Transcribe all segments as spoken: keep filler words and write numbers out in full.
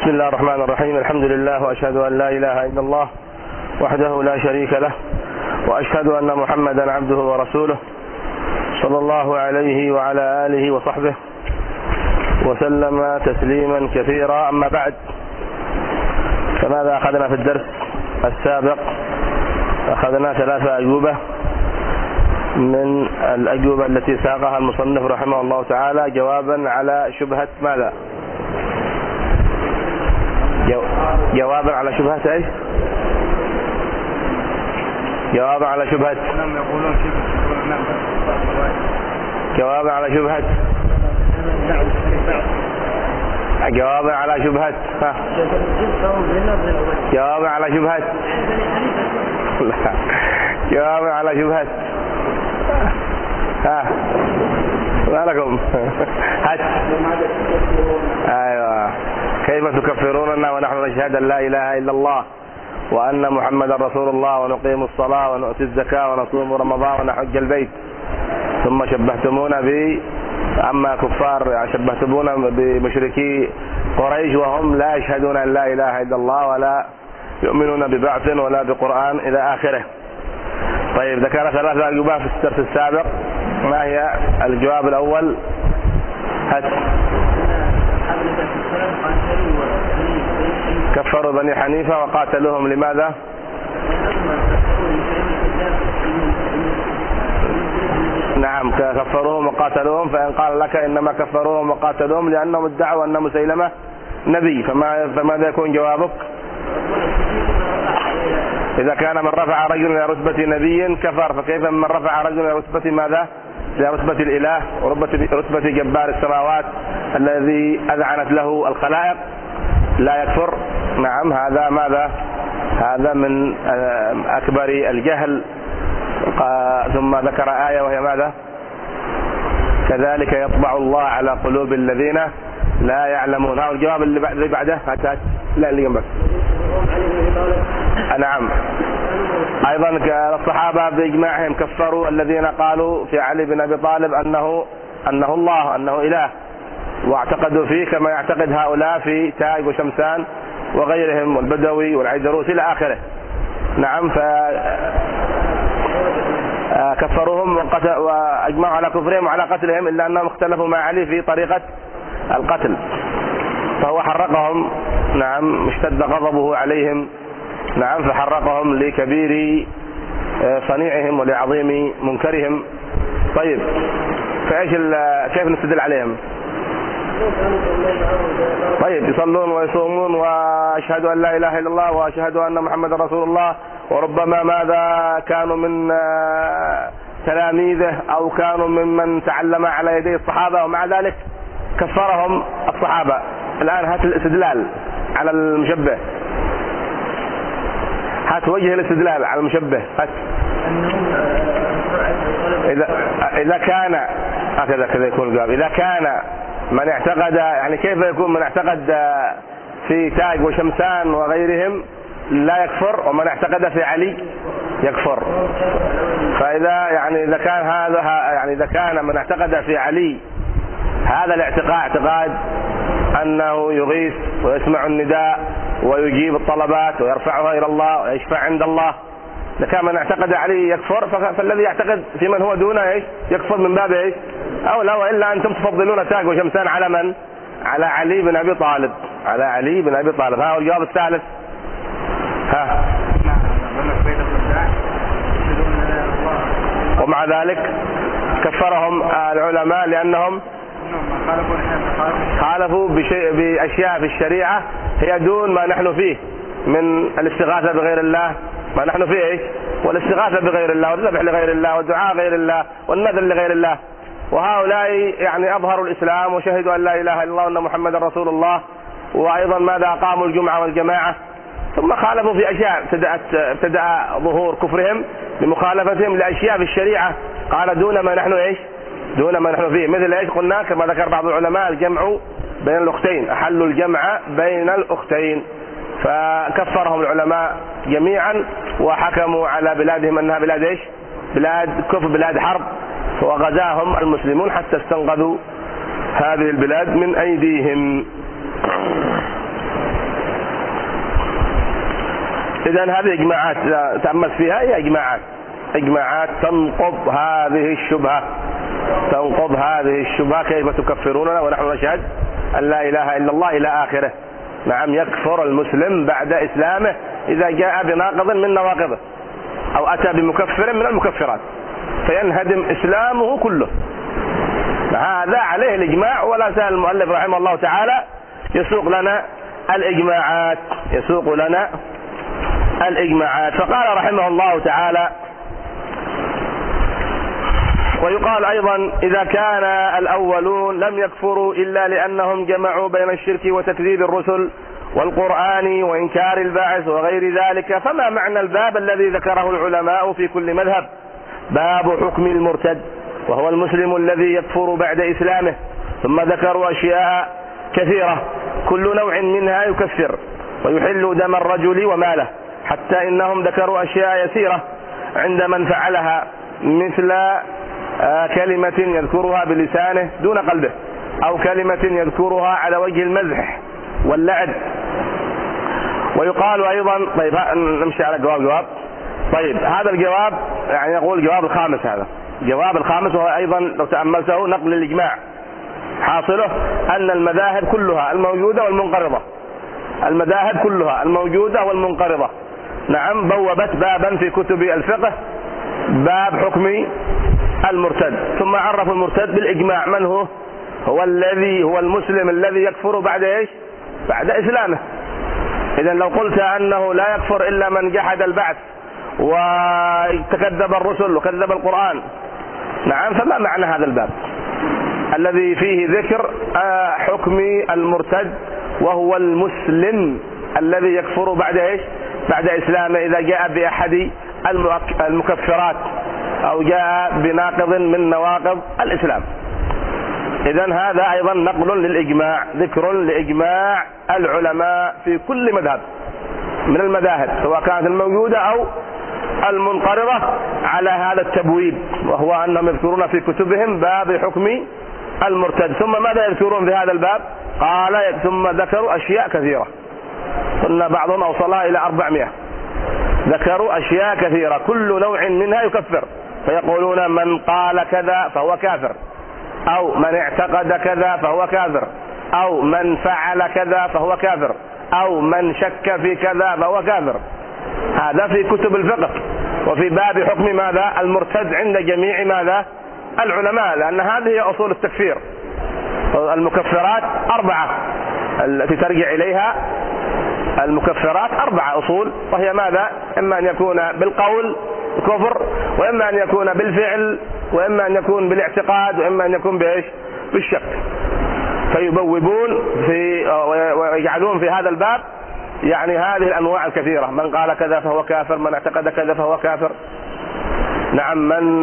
بسم الله الرحمن الرحيم. الحمد لله وأشهد أن لا إله إلا الله وحده لا شريك له، وأشهد أن محمدا عبده ورسوله صلى الله عليه وعلى آله وصحبه وسلم تسليما كثيرا. أما بعد، فماذا أخذنا في الدرس السابق؟ أخذنا ثلاثة أجوبة من الأجوبة التي ساقها المصنف رحمه الله تعالى جوابا على شبهة ماذا؟ جوابا على شبهة ايش؟ جوابا على شبهة جوابا على شبهة جوابا على شبهة ها جوابا على شبهة جوابا على شبهة ها ما لكم؟ هات. ايوه. كيف تكفروننا ونحن نشهد أن لا إله إلا الله وأن محمدا رسول الله ونقيم الصلاة ونؤتي الزكاة ونصوم رمضان ونحج البيت، ثم شبهتمونا ب أما كفار شبهتمونا بمشركي قريش وهم لا يشهدون أن لا إله إلا الله ولا يؤمنون ببعث ولا بقرآن إلى آخره. طيب، ذكر ثلاثة أجوبة في الدرس السابق. ما هي الجواب الأول؟ هات. كفروا بني حنيفة وقاتلوهم لماذا؟ نعم، كفروهم وقاتلوهم. فإن قال لك إنما كفروهم وقاتلوهم لأنهم ادعوا أن مسيلمة نبي، فما فماذا يكون جوابك؟ إذا كان من رفع رجل إلى رتبة نبي كفر، فكيف من رفع رجل إلى رتبة ماذا؟ إلى رتبة الإله ورتبة جبار السماوات الذي أذعنت له الخلائق لا يكفر؟ نعم، هذا ماذا؟ هذا من أكبر الجهل. ثم ذكر آية وهي ماذا؟ كذلك يطبع الله على قلوب الذين لا يعلمون. هذا الجواب اللي بعده. هات. لا، اللي جنبك. نعم، أيضا الصحابة بإجماعهم كفروا الذين قالوا في علي بن أبي طالب أنه أنه الله، أنه إله، واعتقدوا فيه كما يعتقد هؤلاء في تاج وشمسان وغيرهم والبدوي والعيدروس إلى آخره. نعم، فكفروهم وأجمعوا على كفرهم وعلى قتلهم، إلا أنهم اختلفوا مع علي في طريقة القتل، فهو حرقهم. نعم، اشتد غضبه عليهم. نعم، فحرقهم لكبير صنيعهم ولعظيم منكرهم. طيب، فايش كيف نستدل عليهم؟ طيب، يصلون ويصومون واشهدوا ان لا اله الا الله واشهدوا ان محمد رسول الله، وربما ماذا كانوا من تلاميذه او كانوا ممن تعلم على يدي الصحابه، ومع ذلك كفرهم الصحابه. الان هات الاستدلال على المشبه. هات وجه الاستدلال على المشبه. هات. إذا إذا كان هكذا كذا يكون الجواب. إذا كان من اعتقد، يعني كيف يكون من اعتقد في تاج وشمسان وغيرهم لا يكفر، ومن اعتقد في علي يكفر؟ فإذا يعني إذا كان هذا يعني إذا كان من اعتقد في علي هذا الاعتقاد اعتقاد أنه يغيث ويسمع النداء ويجيب الطلبات ويرفعها إلى الله ويشفع عند الله، إذا كان من اعتقد عليه يكفر، فالذي يعتقد في من هو دونه ايش؟ يكفر من باب ايش؟ أو لا، وإلا أنتم تفضلون تاج وشمسان على من؟ على علي بن أبي طالب، على علي بن أبي طالب. ها هو الجواب الثالث. ها. ومع ذلك كفرهم العلماء لأنهم خالفوا بشيء بأشياء في الشريعة هي دون ما نحن فيه من الاستغاثة بغير الله، ما نحن فيه ايش؟ والاستغاثة بغير الله والذبح لغير الله والدعاء غير الله والنذر لغير الله. وهؤلاء يعني أظهروا الإسلام وشهدوا أن لا إله إلا الله وأن محمدا رسول الله، وأيضا ماذا؟ أقاموا الجمعة والجماعة، ثم خالفوا في أشياء ابتدأت ابتدأ ظهور كفرهم بمخالفتهم لأشياء في الشريعة قال دون ما نحن ايش؟ دون ما نحن فيه. مثل ايش قلنا؟ كما ذكر بعض العلماء الجمع بين الأختين، أحلوا الجمع بين الأختين، فكفرهم العلماء جميعا وحكموا على بلادهم أنها بلاد ايش؟ بلاد كفر، بلاد حرب، وغزاهم المسلمون حتى استنقذوا هذه البلاد من أيديهم. إذا هذه إجماعات تأمل فيها، هي إجماعات إجماعات تنقض هذه الشبهة تنقض هذه الشبهة كيف تكفروننا ونحن نشهد أن لا إله إلا الله إلى آخره. نعم، يكفر المسلم بعد إسلامه إذا جاء بناقض من نواقضه أو أتى بمكفر من المكفرات فينهدم إسلامه كله. هذا عليه الإجماع، ولا سأل المؤلف رحمه الله تعالى يسوق لنا الإجماعات يسوق لنا الإجماعات فقال رحمه الله تعالى: ويقال أيضا إذا كان الأولون لم يكفروا إلا لأنهم جمعوا بين الشرك وتكذيب الرسل والقرآن وإنكار البعث وغير ذلك، فما معنى الباب الذي ذكره العلماء في كل مذهب؟ باب حكم المرتد، وهو المسلم الذي يكفر بعد إسلامه. ثم ذكروا أشياء كثيرة كل نوع منها يكفر ويحل دم الرجل وماله، حتى إنهم ذكروا أشياء يسيرة عند من فعلها، مثل كلمة يذكرها بلسانه دون قلبه، أو كلمة يذكرها على وجه المزح واللعب. ويقال أيضا، طيب نمشي على جواب جواب طيب هذا الجواب يعني يقول الجواب الخامس، هذا الجواب الخامس، وهو أيضا لو تأملته نقل الإجماع. حاصله أن المذاهب كلها الموجودة والمنقرضة المذاهب كلها الموجودة والمنقرضة نعم بوبت بابا في كتب الفقه باب حكم المرتد، ثم عرف المرتد بالإجماع من هو؟ هو الذي هو المسلم الذي يكفر بعد إيش؟ بعد إسلامه. إذن لو قلت أنه لا يكفر إلا من جحد البعث وتكذب الرسل وكذب القرآن، نعم، فما معنى هذا الباب الذي فيه ذكر حكم المرتد وهو المسلم الذي يكفر بعد إيش؟ بعد إسلامه إذا جاء بأحد المكفرات أو جاء بناقض من نواقض الإسلام. إذن هذا أيضا نقل للإجماع، ذكر لإجماع العلماء في كل مذهب من المذاهب سواء كانت الموجودة أو المنقرضة على هذا التبويب، وهو أنهم يذكرون في كتبهم باب حكم المرتد. ثم ماذا يذكرون في هذا الباب؟ قال ثم ذكروا أشياء كثيرة، قلنا بعضهم أوصلها إلى أربعمائة. ذكروا أشياء كثيرة كل نوع منها يكفر، فيقولون من قال كذا فهو كافر، أو من اعتقد كذا فهو كافر، أو من فعل كذا فهو كافر، أو من شك في كذا فهو كافر. هذا في كتب الفقه وفي باب حكم ماذا؟ المرتد عند جميع ماذا؟ العلماء، لأن هذه أصول التكفير. المكفرات أربعة التي ترجع إليها المكفرات أربعة أصول، وهي ماذا؟ إما أن يكون بالقول كفر، وإما أن يكون بالفعل، وإما أن يكون بالاعتقاد، وإما أن يكون بإيش؟ بالشك. فيبوبون في ويجعلون في هذا الباب يعني هذه الأنواع الكثيرة، من قال كذا فهو كافر، من اعتقد كذا فهو كافر، نعم، من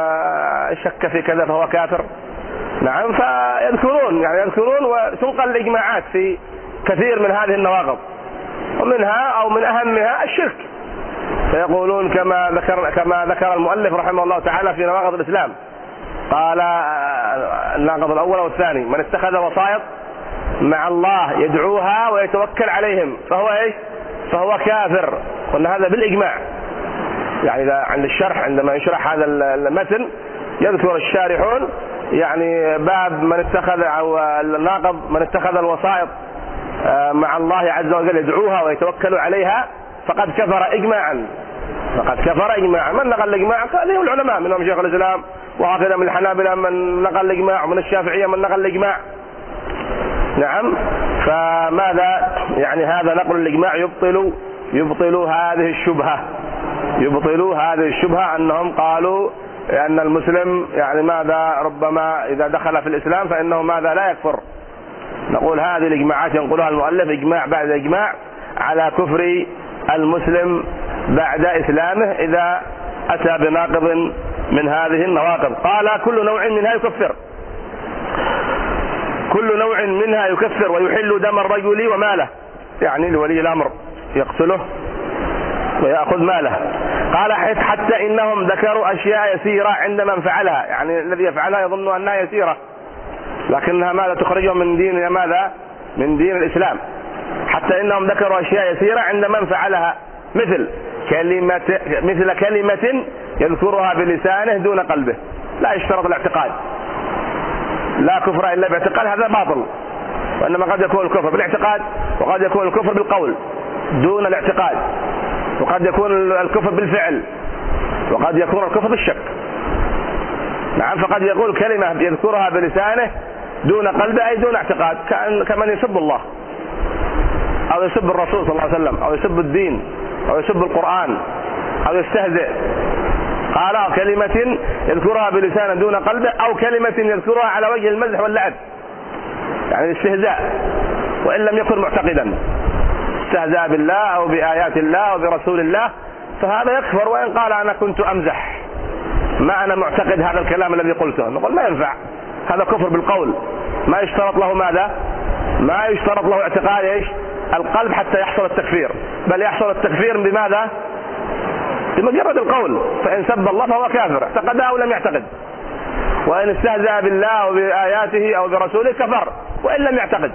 شك في كذا فهو كافر، نعم. فيذكرون يعني يذكرون وتنقل الإجماعات في كثير من هذه النواقض، ومنها أو من أهمها الشرك. فيقولون كما ذكر كما ذكر المؤلف رحمه الله تعالى في نواقض الإسلام، قال الناقض الأول والثاني: من اتخذ وسائط مع الله يدعوها ويتوكل عليهم فهو ايش؟ فهو كافر. قلنا هذا بالإجماع، يعني إذا عند الشرح عندما يشرح هذا المتن يذكر الشارحون يعني باب من اتخذ أو الناقض من اتخذ الوسائط مع الله عز وجل يدعوها ويتوكل عليها فقد كفر إجماعا فقد كفر إجماعا. من نقل الإجماع؟ هذه العلماء، منهم شيخ الإسلام، وهكذا من الحنابلة من نقل الإجماع، ومن الشافعية من نقل الإجماع، نعم. فماذا يعني هذا نقل الإجماع يبطل يبطل هذه الشبهة يبطل هذه الشبهة أنهم قالوا أن المسلم يعني ماذا ربما إذا دخل في الإسلام فإنه ماذا لا يكفر. نقول هذه الإجماعات ينقلها المؤلف إجماع بعد إجماع على كفر المسلم بعد إسلامه إذا أتى بناقض من هذه النواقض. قال كل نوع منها يكفر كل نوع منها يكفر ويحل دم الرجل وماله، يعني لولي الأمر يقتله ويأخذ ماله. قال حتى إنهم ذكروا أشياء يسيرة عند من فعلها، يعني الذي يفعلها يظن أنها يسيرة لكنها ماذا تخرجهم من دين ماذا؟ من دين الإسلام. حتى إنهم ذكروا أشياء يسيرة عند من فعلها، مثل كلمة مثل كلمة يذكرها بلسانه دون قلبه، لا يشترط الاعتقاد، لا كفر إلا باعتقاد، هذا باطل. وإنما قد يكون الكفر بالاعتقاد، وقد يكون الكفر بالقول دون الاعتقاد، وقد يكون الكفر بالفعل، وقد يكون الكفر بالشك. نعم، فقد يقول كلمة يذكرها بلسانه دون قلبه أي دون اعتقاد، كمن يسب الله أو يسب الرسول صلى الله عليه وسلم أو يسب الدين أو يسب القرآن أو يستهزئ. قال كلمة يذكرها بلسانه دون قلبه، أو كلمة يذكرها على وجه المزح واللعب، يعني الاستهزاء وإن لم يكن معتقدا، استهزاء بالله أو بآيات الله أو برسول الله، فهذا يكفر وإن قال أنا كنت أمزح، ما أنا معتقد هذا الكلام الذي قلته. نقول ما ينفع، هذا كفر بالقول، ما يشترط له ماذا؟ ما يشترط له اعتقاد ايش؟ القلب حتى يحصل التكفير، بل يحصل التكفير بماذا؟ بمجرد القول. فإن سب الله فهو كافر اعتقد أو لم يعتقد، وإن استهزأ بالله أو بآياته أو برسوله كفر وإن لم يعتقد.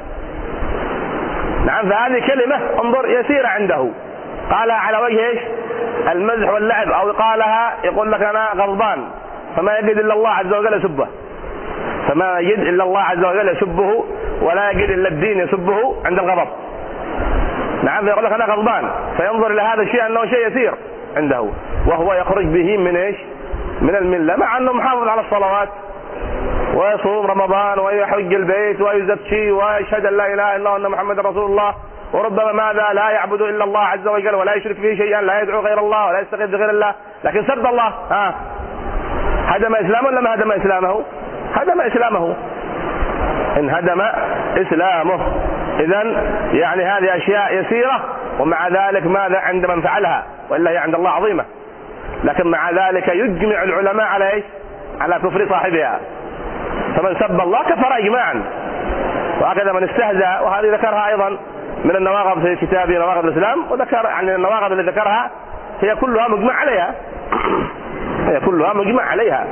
نعم، فهذه كلمة انظر يسيرة عنده، قالها على وجه ايش؟ المزح واللعب، أو قالها يقول لك أنا غضبان فما يجد إلا الله عز وجل يسبه، فما يجد إلا الله عز وجل يسبه، ولا يجد إلا الدين يسبه عند الغضب. نعم، يقول لك أنا غضبان، فينظر إلى هذا الشيء أنه شيء يسير عنده، وهو يخرج به من ايش؟ من الملة، مع أنه محافظ على الصلوات ويصوم رمضان ويحج البيت ويزكي ويشهد أن لا إله إلا الله وأن محمد رسول الله، وربما ماذا لا يعبد إلا الله عز وجل ولا يشرك به شيئا، لا يدعو غير الله ولا يستغيث بغير الله، لكن سب الله. ها هدم إسلامه ولا ما هدم إسلامه؟ هدم إسلامه، إن هدم إسلامه. إذن يعني هذه أشياء يسيرة، ومع ذلك ماذا عند من فعلها، وإلا هي عند الله عظيمة، لكن مع ذلك يجمع العلماء على إيش؟ على كفر صاحبها. فمن سب الله كفر إجماعا، وهكذا من استهزأ، وهذه ذكرها أيضا من النواقض في كتابه نواقض الإسلام، وذكر يعني النواقض اللي ذكرها هي كلها مجمع عليها، هي كلها مجمع عليها.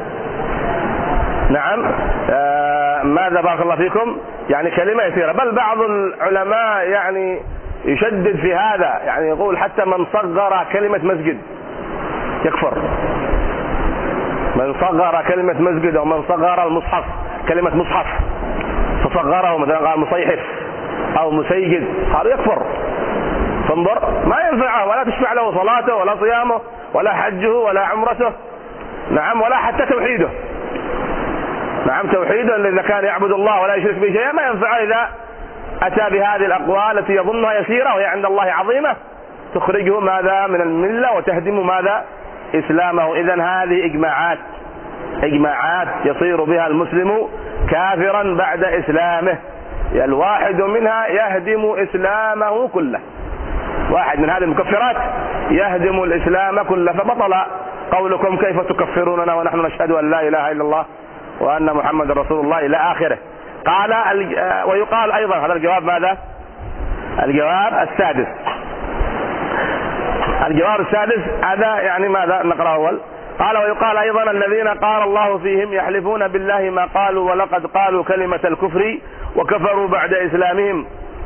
نعم. آه ماذا بارك الله فيكم؟ يعني كلمة يسيرة، بل بعض العلماء يعني يشدد في هذا، يعني يقول حتى من صغر كلمة مسجد يكفر، من صغر كلمة مسجد أو من صغر المصحف كلمة مصحف فصغره، مثلا قال مصيحف أو مسيجد، هذا يكفر. فانظر، ما ينفعه ولا تشفع له صلاته ولا صيامه ولا حجه ولا عمرته، نعم، ولا حتى توحيده. نعم، توحيده إذا كان يعبد الله ولا يشرك به شيئا ما ينفعه إذا أتى بهذه الأقوال التي يظنها يسيرة وهي عند الله عظيمة، تخرجه ماذا؟ من الملة، وتهدم ماذا؟ إسلامه. إذن هذه إجماعات، إجماعات يصير بها المسلم كافرا بعد إسلامه، الواحد منها يهدم إسلامه كله، واحد من هذه المكفرات يهدم الإسلام كله. فبطل قولكم كيف تكفروننا ونحن نشهد أن لا إله إلا الله وأن محمد رسول الله إلى آخره. قال ويقال أيضا، هذا الجواب ماذا؟ الجواب السادس. الجواب السادس هذا يعني ماذا؟ نقرأ أول. قال ويقال أيضا الذين قال الله فيهم يحلفون بالله ما قالوا ولقد قالوا كلمة الكفر وكفروا بعد إسلامهم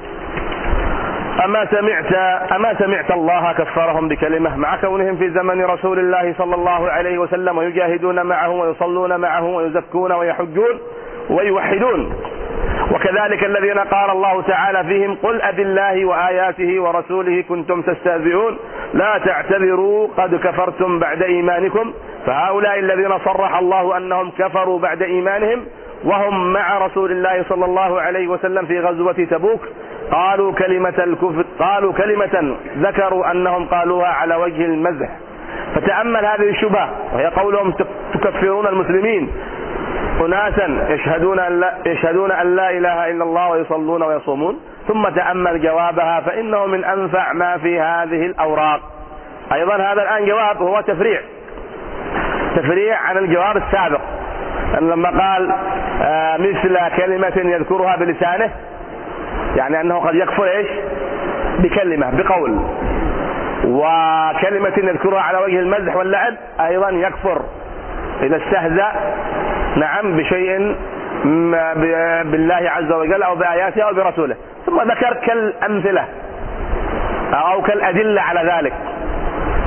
أما سمعت أما سمعت الله كفرهم بكلمة، مع كونهم في زمن رسول الله صلى الله عليه وسلم ويجاهدون معه ويصلون معه ويزكون ويحجون ويوحدون. وكذلك الذين قال الله تعالى فيهم قل أبالله وآياته ورسوله كنتم تستهزئون لا تعتذروا قد كفرتم بعد إيمانكم. فهؤلاء الذين صرح الله أنهم كفروا بعد إيمانهم وهم مع رسول الله صلى الله عليه وسلم في غزوة تبوك قالوا كلمة الكفر، قالوا كلمة ذكروا أنهم قالوها على وجه المزح. فتأمل هذه الشبهة وهي قولهم تكفرون المسلمين، أناسا يشهدون أن لا, يشهدون أن لا إله إلا الله ويصلون ويصومون، ثم تأمل جوابها فإنه من أنفع ما في هذه الأوراق. أيضا هذا الآن جواب هو تفريع تفريع عن الجواب السابق، أن لما قال آه مثل كلمة يذكرها بلسانه، يعني أنه قد يكفر إيش؟ بكلمة بقول، وكلمة يذكرها على وجه المزح واللعب أيضا يكفر إذا استهزأ نعم بشيء بالله عز وجل أو بآياته أو برسوله. ثم ذكر كالأمثلة أو كالأدلة على ذلك،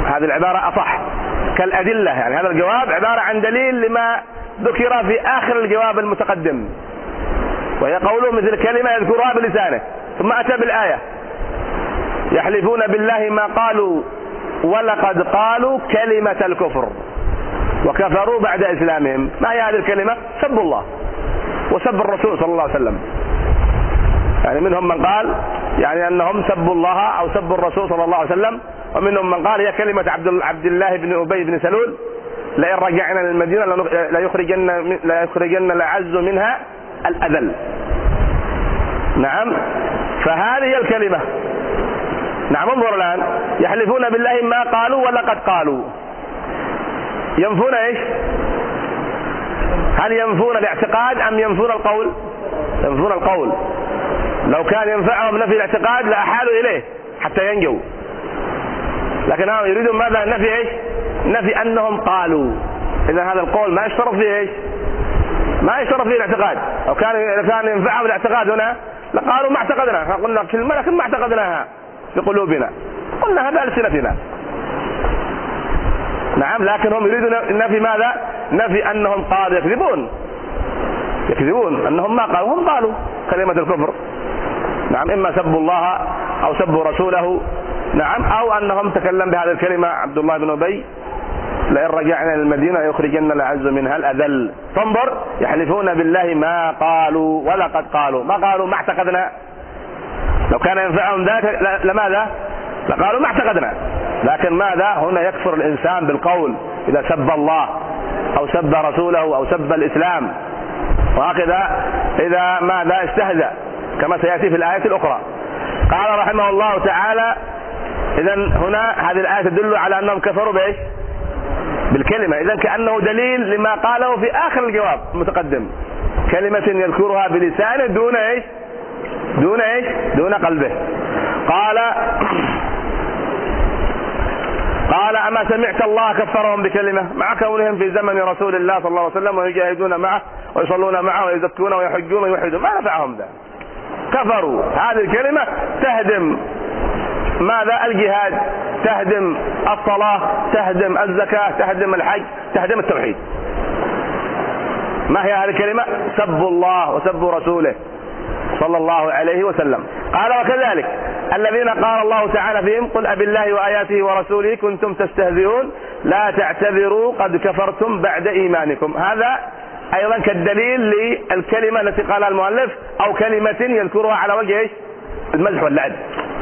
هذه العبارة أصح كالأدلة، يعني هذا الجواب عبارة عن دليل لما ذكر في آخر الجواب المتقدم، وهي قوله مثل كلمة يذكرها بلسانه، ثم أتى بالآية يحلفون بالله ما قالوا ولقد قالوا كلمة الكفر وكفروا بعد إسلامهم. ما هي هذه الكلمة؟ سب الله وسب الرسول صلى الله عليه وسلم. يعني منهم من قال يعني أنهم سبوا الله أو سبوا الرسول صلى الله عليه وسلم، ومنهم من قال هي كلمة عبد الله بن أبي بن سلول لئن رجعنا للمدينة لا يخرجن لا يخرجن الأعز منها الأذل. نعم، فهذه هي الكلمة. نعم، انظر الآن يحلفون بالله ما قالوا ولقد قالوا. ينفون ايش؟ هل ينفون الاعتقاد أم ينفون القول؟ ينفون القول. لو كان ينفعهم نفي الاعتقاد لأحالوا إليه حتى ينجوا، لكن هم يريدون ماذا؟ نفي ايش؟ نفي أنهم قالوا. إذا هذا القول ما يشترط فيه ايش؟ ما يشترط فيه الاعتقاد. لو كان كان ينفعهم الاعتقاد هنا لقالوا ما اعتقدنا، قلنا كلمة لكن ما اعتقدناها في قلوبنا، قلنا هذا ألسنتنا. نعم، لكن هم يريدون نفي ماذا؟ نفي أنهم قالوا. يكذبون يكذبون أنهم ما قالوا، هم قالوا كلمة الكفر. نعم، إما سبوا الله أو سبوا رسوله، نعم، أو أنهم تكلم بهذه الكلمة عبد الله بن أبي لئن رجعنا للمدينة يخرجن الأعز منها الأذل. فانظر يحلفون بالله ما قالوا ولقد قالوا. ما قالوا ما اعتقدنا. لو كان ينفعهم ذلك لماذا؟ لقالوا ما اعتقدنا. لكن ماذا؟ هنا يكفر الإنسان بالقول إذا سب الله أو سب رسوله أو سب الإسلام، وهكذا إذا ماذا؟ استهزأ، كما سيأتي في الآية الأخرى. قال رحمه الله تعالى: إذن هنا هذه الآية تدل على أنهم كفروا بإيش؟ بالكلمة. إذن كأنه دليل لما قاله في آخر الجواب المتقدم، كلمة يذكرها بلسانه دون إيش؟ دون إيش؟ دون قلبه. قال قال أما سمعت الله كفرهم بكلمة مع كونهم في زمن رسول الله صلى الله عليه وسلم ويجاهدون معه ويصلون معه ويزكون ويحجون ويوحدون، ما نفعهم ذلك؟ كفروا. هذه الكلمة تهدم ماذا؟ الجهاد، تهدم الصلاة، تهدم الزكاة، تهدم الحج، تهدم التوحيد. ما هي هذه الكلمة؟ سبوا الله وسبوا رسوله صلى الله عليه وسلم. قال: وكذلك الذين قال الله تعالى فيهم: قل أبالله وآياته ورسوله كنتم تستهزئون لا تعتذروا قد كفرتم بعد إيمانكم. هذا أيضا كالدليل للكلمة التي قالها المؤلف، أو كلمة يذكرها على وجه المزح واللعب،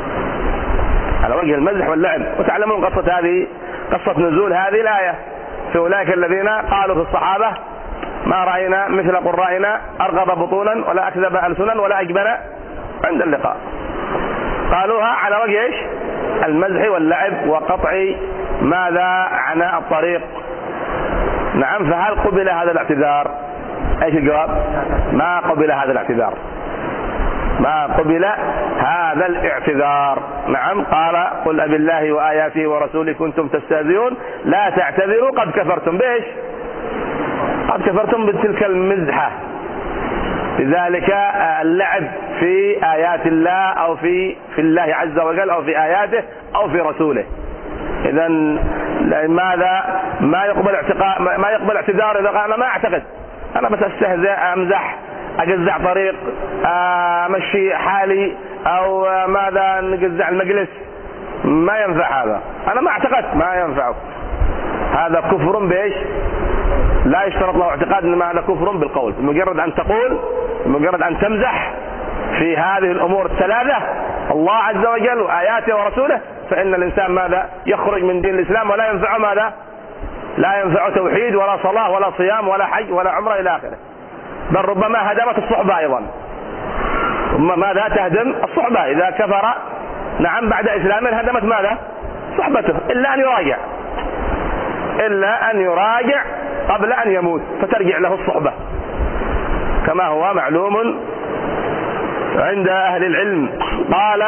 على وجه المزح واللعب. وتعلمون قصة هذه قصة نزول هذه الآية في أولئك الذين قالوا في الصحابة: ما رأينا مثل قرائنا أرغب بطونا ولا أكذب ألسنا ولا أجبن عند اللقاء. قالوها على وجه إيش؟ المزح واللعب وقطع ماذا؟ عناء الطريق. نعم، فهل قبل هذا الاعتذار؟ ايش الجواب؟ ما قبل هذا الاعتذار، ما قبل هذا الاعتذار. نعم، قال: قل أبالله وآياته ورسوله كنتم تستهزئون لا تعتذروا قد كفرتم. بايش؟ قد كفرتم بتلك المزحة، بذلك اللعب في آيات الله أو في في الله عز وجل أو في آياته أو في رسوله. إذا ماذا؟ ما يقبل اعتقاد، ما يقبل اعتذار إذا قال أنا ما أعتقد، أنا بس أستهزئ، أمزح، أجزع طريق، أمشي حالي، أو ماذا؟ نجزع المجلس. ما ينفع هذا، أنا ما أعتقد، ما ينفع. هذا كفر بإيش؟ لا يشترط له اعتقاد، إنما هذا كفر بالقول. مجرد أن تقول، مجرد أن تمزح في هذه الأمور الثلاثة، الله عز وجل وآياته ورسوله، فإن الإنسان ماذا؟ يخرج من دين الإسلام، ولا ينفع ماذا؟ لا ينفع توحيد ولا صلاة ولا صيام ولا حج ولا عمرة إلى آخره. بل ربما هدمت الصحبة أيضا. ثم ماذا؟ تهدم الصحبة إذا كفر. نعم، بعد إسلامه هدمت ماذا؟ صحبته، إلا أن يراجع، إلا أن يراجع قبل أن يموت فترجع له الصحبة، كما هو معلوم عند أهل العلم. قال: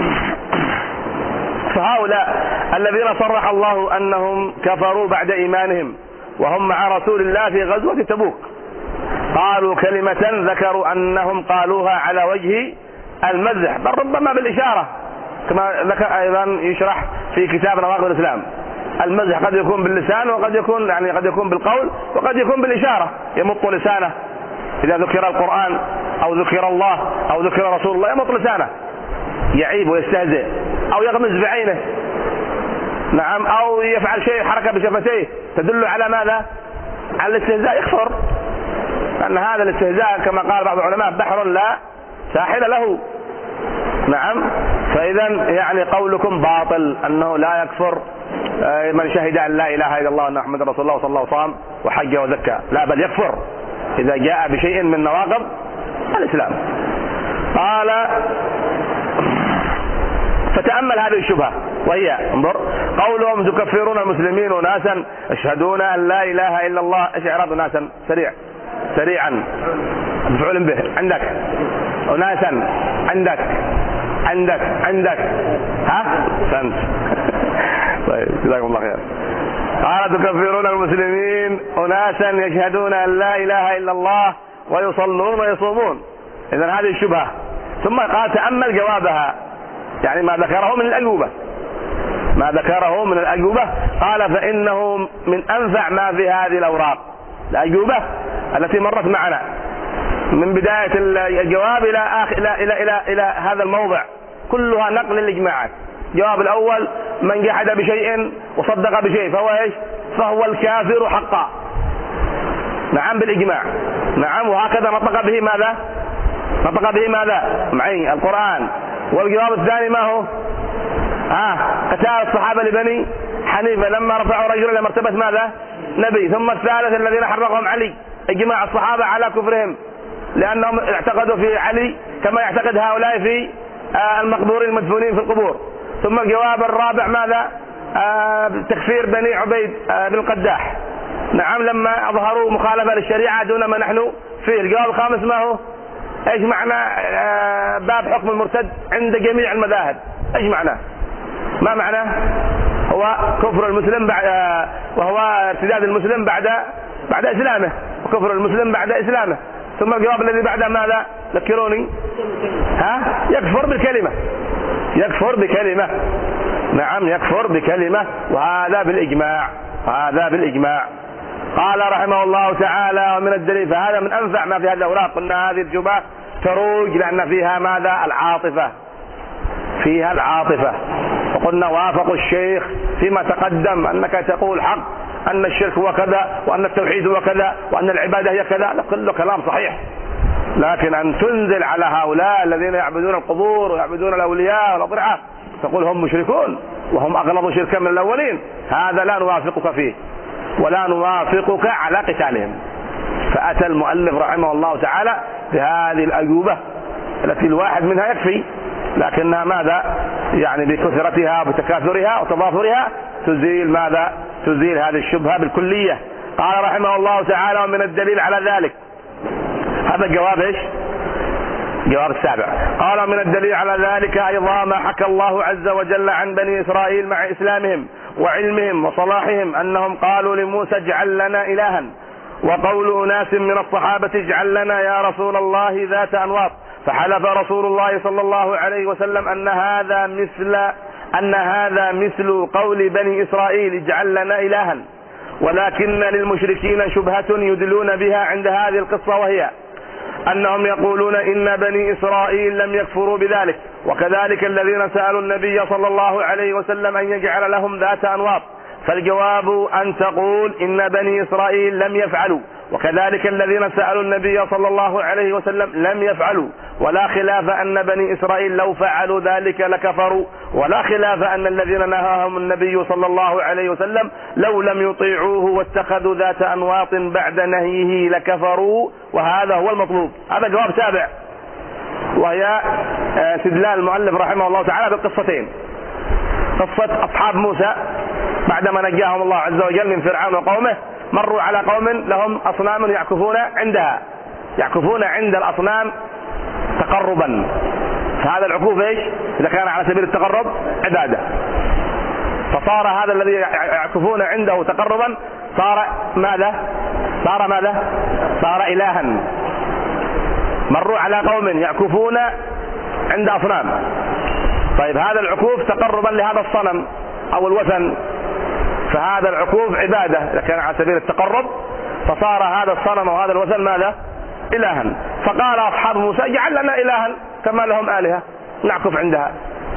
فهؤلاء الذين صرح الله أنهم كفروا بعد إيمانهم وهم مع رسول الله في غزوة تبوك، قالوا كلمة ذكروا أنهم قالوها على وجه المزح، بل ربما بالإشارة، كما ذكر أيضا يشرح في كتاب نواقض الإسلام. المزح قد يكون باللسان وقد يكون يعني قد يكون بالقول وقد يكون بالإشارة، يمط لسانه إذا ذكر القرآن أو ذكر الله أو ذكر رسول الله يمط لسانه يعيب ويستهزئ، أو يغمز بعينه، نعم، أو يفعل شيء حركة بشفتيه تدل على ماذا؟ على الاستهزاء، يكفر، لأن هذا الاستهزاء كما قال بعض العلماء بحر لا ساحل له، نعم. فإذا يعني قولكم باطل أنه لا يكفر من شهد أن لا إله إلا الله وأن محمد رسول الله صلى الله عليه وسلم وحج وزكى، لا بل يكفر إذا جاء بشيء من نواقض الإسلام. قال فتأمل هذه الشبهة وهي انظر قولهم تكفرون المسلمين وناسا يشهدون أن لا إله إلا الله. ايش إعراب ناسا؟ سريع سريعا مفعول به. عندك وناسا، عندك عندك عندك ها فهمت. طيب جزاكم الله خير. قال تكفرون المسلمين أناسا يشهدون أن لا إله إلا الله ويصلون ويصومون. إذن هذه الشبهة. ثم قال تأمل جوابها، يعني ما ذكره من الأجوبة، ما ذكره من الأجوبة. قال فإنه من أنفع ما في هذه الأوراق، الأجوبة التي مرت معنا من بداية الجواب إلى آخر إلى إلى إلى إلى هذا الموضع كلها نقل الإجماعات. الجواب الأول من جحد بشيء وصدق بشيء فهو ايش؟ فهو الكافر حقا، نعم بالإجماع، نعم. وهكذا نطق به ماذا؟ نطق به ماذا؟ معي القرآن. والجواب الثاني ما هو؟ آه قتال الصحابة لبني حنيفة لما رفعوا رجلا إلى مرتبة ماذا؟ نبي. ثم الثالث الذين حرقهم علي، إجماع الصحابة على كفرهم لأنهم اعتقدوا في علي كما يعتقد هؤلاء في آه المقبورين المدفونين في القبور. ثم الجواب الرابع ماذا؟ آه تكفير بني عبيد آه بن القداح، نعم، لما أظهروا مخالفة للشريعة دون ما نحن فيه. الجواب الخامس ما هو؟ ايش معنى آه باب حكم المرتد عند جميع المذاهب؟ ايش معناه؟ ما معناه؟ هو كفر المسلم بعد آه وهو ارتداد المسلم بعد بعد اسلامه، وكفر المسلم بعد اسلامه. ثم الجواب الذي بعده ماذا؟ ذكروني. ها؟ يكفر بالكلمة، يكفر بكلمة، نعم يكفر بكلمة، وهذا بالإجماع، وهذا بالإجماع. قال رحمه الله تعالى ومن الدليل، فهذا من أنفع ما في هذه الأوراق. قلنا هذه الجبهة تروج لأن فيها ماذا؟ العاطفة، فيها العاطفة. وقلنا وافقوا الشيخ فيما تقدم أنك تقول حق أن الشرك هو كذا وأن التوحيد هو كذا وأن العبادة هي كذا، كله كلام صحيح، لكن أن تنزل على هؤلاء الذين يعبدون القبور ويعبدون الأولياء والأضرحة تقول هم مشركون وهم أغلظ شركا من الأولين، هذا لا نوافقك فيه ولا نوافقك على قتالهم. فأتى المؤلف رحمه الله تعالى بهذه الأجوبة التي الواحد منها يكفي، لكنها ماذا؟ يعني بكثرتها وبتكاثرها وتضافرها تزيل ماذا؟ تزيل هذه الشبهة بالكلية. قال رحمه الله تعالى ومن الدليل على ذلك، هذا الجواب ايش؟ جواب السابع. قال من الدليل على ذلك أيضا ما حكى الله عز وجل عن بني إسرائيل مع إسلامهم وعلمهم وصلاحهم أنهم قالوا لموسى اجعل لنا إلها، وقول أناس من الصحابة اجعل لنا يا رسول الله ذات أنواط، فحلف رسول الله صلى الله عليه وسلم أن هذا مثل أن هذا مثل قول بني إسرائيل اجعل لنا إلها. ولكن للمشركين شبهة يدلون بها عند هذه القصة، وهي أنهم يقولون إن بني إسرائيل لم يكفروا بذلك، وكذلك الذين سألوا النبي صلى الله عليه وسلم أن يجعل لهم ذات أنواط. فالجواب أن تقول إن بني إسرائيل لم يفعلوا، وكذلك الذين سألوا النبي صلى الله عليه وسلم لم يفعلوا، ولا خلاف أن بني إسرائيل لو فعلوا ذلك لكفروا، ولا خلاف أن الذين نهاهم النبي صلى الله عليه وسلم لو لم يطيعوه واتخذوا ذات أنواط بعد نهيه لكفروا، وهذا هو المطلوب. هذا جواب سابع، وهي استدلال المؤلف رحمه الله تعالى بالقصتين. قصة أصحاب موسى بعدما نجاهم الله عز وجل من فرعون وقومه، مروا على قوم لهم أصنام يعكفون عندها، يعكفون عند الأصنام تقربا. فهذا العكوف ايش؟ إذا كان على سبيل التقرب عبادة، فصار هذا الذي يعكفون عنده تقربا صار ماذا؟ صار ماذا؟ صار إلها. مروا على قوم يعكفون عند أصنام، طيب هذا العكوف تقربا لهذا الصنم أو الوثن، فهذا العكوف عبادة إذا كان على سبيل التقرب، فصار هذا الصنم وهذا الوثن ماذا؟ إلها. فقال أصحاب موسى اجعل لنا إلها كما لهم آلهة نعكف عندها،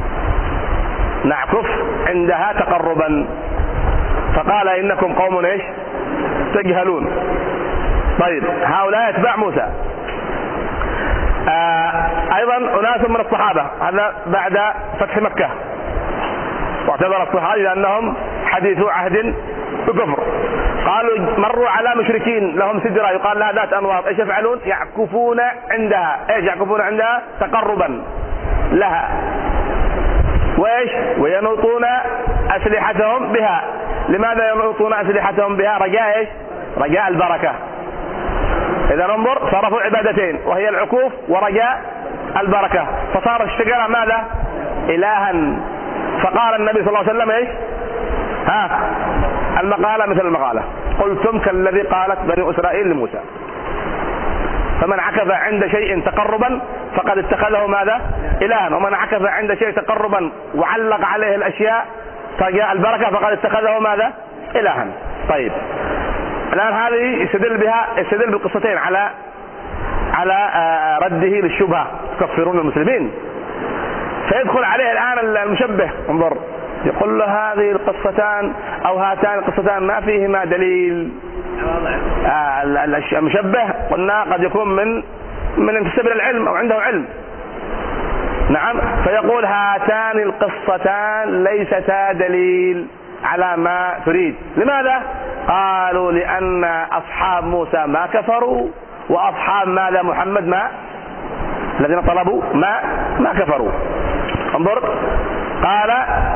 نعكف عندها تقربا. فقال إنكم قوم ايش؟ تجهلون. طيب هؤلاء اتباع موسى. آه أيضا أناس من الصحابة، هذا بعد فتح مكة، واعتبر الصحابة لأنهم حديثو عهد بكفر، قالوا مروا على مشركين لهم سدرة يقال لها ذات أنواط، ايش يفعلون؟ يعكفون عندها. ايش يعكفون عندها؟ تقربا لها. وايش؟ وينوطون أسلحتهم بها. لماذا ينوطون أسلحتهم بها؟ رجاء ايش؟ رجاء البركة. إذا ننظر صرفوا عبادتين وهي العكوف ورجاء البركة، فصار الشجرة ماذا؟ إلها. فقال النبي صلى الله عليه وسلم ايش؟ ها المقالة مثل المقالة، قلتم كالذي قالت بني إسرائيل لموسى. فمن عكف عند شيء تقربا فقد اتخذه ماذا؟ إلها، ومن عكف عند شيء تقربا وعلق عليه الأشياء رجاء البركة فقد اتخذه ماذا؟ إلها. طيب الآن هذه يستدل بها يستدل بالقصتين على على رده للشبهة، تكفرون المسلمين. فيدخل عليه الآن المشبه، انظر يقول له هذه القصتان أو هاتان القصتان ما فيهما دليل. آه المشبه قلنا قد يكون من من انتسب إلى العلم أو عنده علم. نعم. فيقول هاتان القصتان ليستا دليل على ما تريد. لماذا؟ قالوا لأن أصحاب موسى ما كفروا، وأصحاب ماذا؟ محمد ما الذين طلبوا ما ما كفروا. انظر قال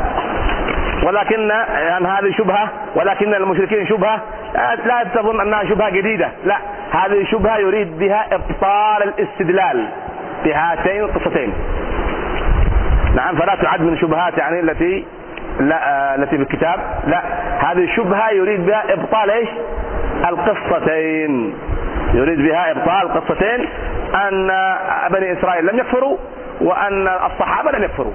ولكن يعني هذه شبهة، ولكن المشركين شبهة لا تظن أنها شبهة جديدة، لا هذه شبهة يريد بها إبطال الاستدلال بهاتين القصتين. نعم. فلا تعد من شبهات يعني التي لا التي في الكتاب، لا هذه شبهة يريد بها إبطال ايش؟ القصتين، يريد بها إبطال القصتين أن بني إسرائيل لم يكفروا وأن الصحابة لم يكفروا.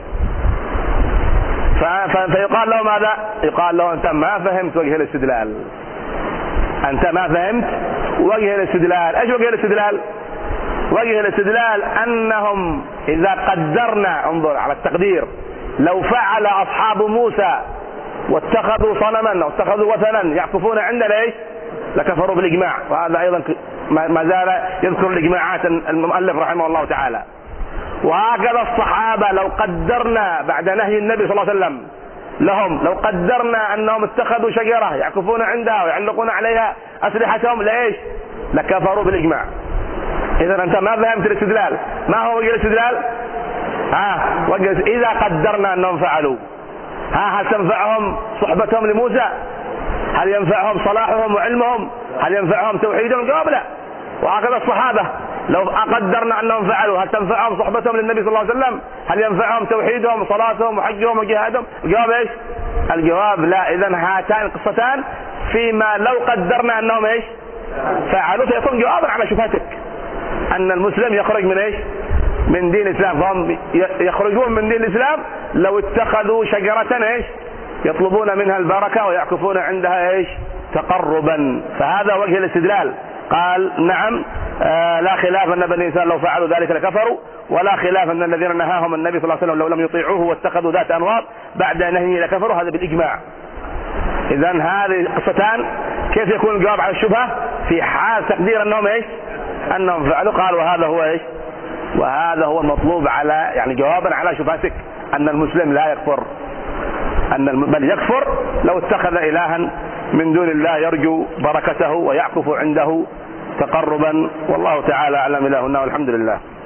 فيقال له ماذا؟ يقال له أنت ما فهمت وجه الاستدلال، أنت ما فهمت وجه الاستدلال. ايش وجه الاستدلال؟ وجه الاستدلال أنهم إذا قدرنا، انظر على التقدير، لو فعل أصحاب موسى واتخذوا صنما واتخذوا وثنا يعكفون عندنا ايش؟ لكفروا بالإجماع. وهذا أيضا ما زال يذكر الإجماعات المؤلف رحمه الله تعالى. وهكذا الصحابة لو قدرنا بعد نهي النبي صلى الله عليه وسلم لهم، لو قدرنا أنهم اتخذوا شجرة يعكفون عندها ويعلقون عليها أسلحتهم لإيش؟ لكفروا بالإجماع. إذا أنت ما فهمت الاستدلال. ما هو وجه الاستدلال؟ ها وجه إذا قدرنا أنهم فعلوا، ها هل تنفعهم صحبتهم لموسى؟ هل ينفعهم صلاحهم وعلمهم؟ هل ينفعهم توحيدهم؟ جواب لا. وهكذا الصحابة لو قدرنا أنهم فعلوا، هل تنفعهم صحبتهم للنبي صلى الله عليه وسلم؟ هل ينفعهم توحيدهم وصلاتهم وحجهم وجهادهم؟ الجواب ايش؟ الجواب لا. إذن هاتان القصتان فيما لو قدرنا أنهم ايش؟ فعلوا، فيكون جوابا على شبهتك أن المسلم يخرج من ايش؟ من دين الإسلام. فهم يخرجون من دين الإسلام لو اتخذوا شجرة ايش؟ يطلبون منها البركة ويعكفون عندها ايش؟ تقربا. فهذا وجه الاستدلال. قال نعم آه لا خلاف أن بني إسرائيل لو فعلوا ذلك لكفروا، ولا خلاف أن الذين نهاهم النبي صلى الله عليه وسلم لو لم يطيعوه واتخذوا ذات أنواط بعد نهيه لكفروا، هذا بالإجماع. إذن هذه القصتان كيف يكون الجواب على الشبهة؟ في حال تقدير أنهم إيش؟ أنهم فعلوا. قال وهذا هو إيش؟ وهذا هو المطلوب على يعني جوابا على شبهتك أن المسلم لا يكفر، أن الم... بل يكفر لو اتخذ إلها من دون الله يرجو بركته ويعكف عنده تقربا. والله تعالى أعلم. إلهنا والحمد لله.